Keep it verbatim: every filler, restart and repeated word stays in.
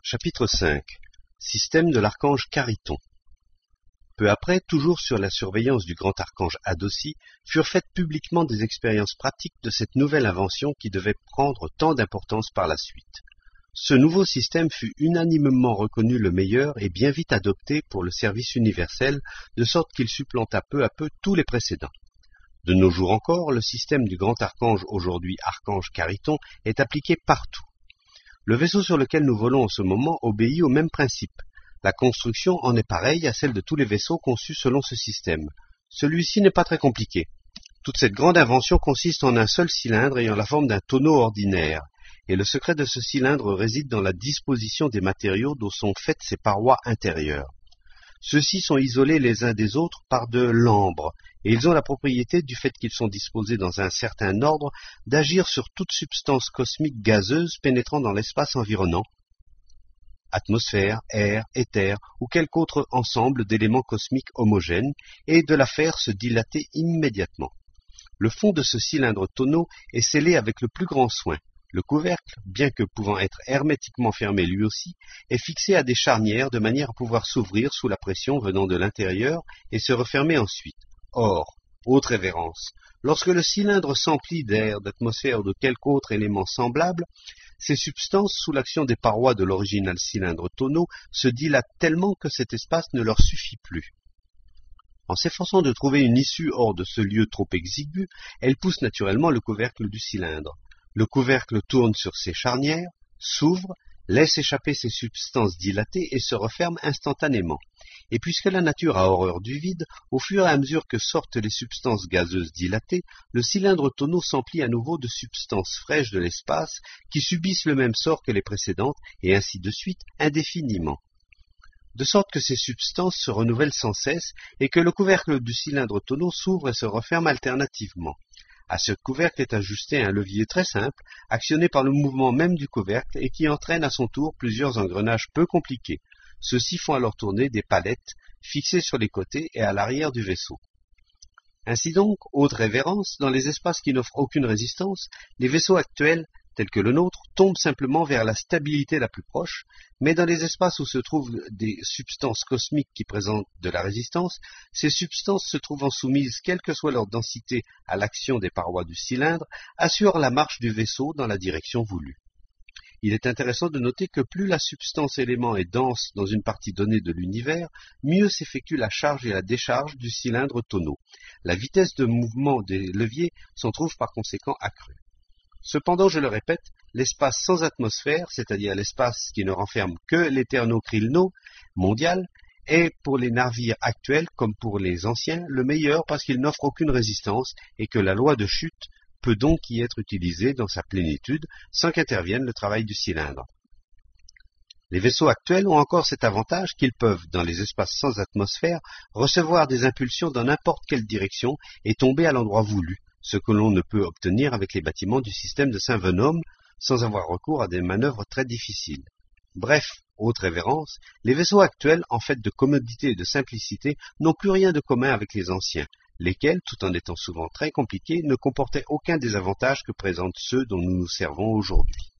Chapitre cinq. Système de l'archange Chariton. Peu après, toujours sur la surveillance du grand archange Adossi, furent faites publiquement des expériences pratiques de cette nouvelle invention qui devait prendre tant d'importance par la suite. Ce nouveau système fut unanimement reconnu le meilleur et bien vite adopté pour le service universel, de sorte qu'il supplanta peu à peu tous les précédents. De nos jours encore, le système du grand archange, aujourd'hui archange Chariton, est appliqué partout. Le vaisseau sur lequel nous volons en ce moment obéit au même principe. La construction en est pareille à celle de tous les vaisseaux conçus selon ce système. Celui-ci n'est pas très compliqué. Toute cette grande invention consiste en un seul cylindre ayant la forme d'un tonneau ordinaire, et le secret de ce cylindre réside dans la disposition des matériaux dont sont faites ses parois intérieures. Ceux-ci sont isolés les uns des autres par de l'ambre, et ils ont la propriété, du fait qu'ils sont disposés dans un certain ordre, d'agir sur toute substance cosmique gazeuse pénétrant dans l'espace environnant, atmosphère, air, éther ou quelque autre ensemble d'éléments cosmiques homogènes, et de la faire se dilater immédiatement. Le fond de ce cylindre tonneau est scellé avec le plus grand soin. Le couvercle, bien que pouvant être hermétiquement fermé lui aussi, est fixé à des charnières de manière à pouvoir s'ouvrir sous la pression venant de l'intérieur et se refermer ensuite. Or, haute révérence, lorsque le cylindre s'emplit d'air, d'atmosphère ou de quelque autre élément semblable, ces substances, sous l'action des parois de l'original cylindre tonneau, se dilatent tellement que cet espace ne leur suffit plus. En s'efforçant de trouver une issue hors de ce lieu trop exigu, elles poussent naturellement le couvercle du cylindre. Le couvercle tourne sur ses charnières, s'ouvre, laisse échapper ses substances dilatées et se referme instantanément. Et puisque la nature a horreur du vide, au fur et à mesure que sortent les substances gazeuses dilatées, le cylindre tonneau s'emplit à nouveau de substances fraîches de l'espace qui subissent le même sort que les précédentes, et ainsi de suite, indéfiniment. De sorte que ces substances se renouvellent sans cesse et que le couvercle du cylindre tonneau s'ouvre et se referme alternativement. À ce couvercle est ajusté un levier très simple, actionné par le mouvement même du couvercle et qui entraîne à son tour plusieurs engrenages peu compliqués. Ceux-ci font alors tourner des palettes fixées sur les côtés et à l'arrière du vaisseau. Ainsi donc, haute révérence, dans les espaces qui n'offrent aucune résistance, les vaisseaux actuels, tels que le nôtre, tombent simplement vers la stabilité la plus proche, mais dans les espaces où se trouvent des substances cosmiques qui présentent de la résistance, ces substances se trouvant soumises, quelle que soit leur densité, à l'action des parois du cylindre, assurent la marche du vaisseau dans la direction voulue. Il est intéressant de noter que plus la substance élément est dense dans une partie donnée de l'univers, mieux s'effectue la charge et la décharge du cylindre tonneau. La vitesse de mouvement des leviers s'en trouve par conséquent accrue. Cependant, je le répète, l'espace sans atmosphère, c'est-à-dire l'espace qui ne renferme que l'éternocrylno mondial, est pour les navires actuels, comme pour les anciens, le meilleur parce qu'il n'offre aucune résistance et que la loi de chute peut donc y être utilisée dans sa plénitude sans qu'intervienne le travail du cylindre. Les vaisseaux actuels ont encore cet avantage qu'ils peuvent, dans les espaces sans atmosphère, recevoir des impulsions dans n'importe quelle direction et tomber à l'endroit voulu, ce que l'on ne peut obtenir avec les bâtiments du système de Saint-Venôme sans avoir recours à des manœuvres très difficiles. Bref, haute révérence, les vaisseaux actuels, en fait de commodité et de simplicité, n'ont plus rien de commun avec les anciens, lesquels, tout en étant souvent très compliqués, ne comportaient aucun des avantages que présentent ceux dont nous nous servons aujourd'hui.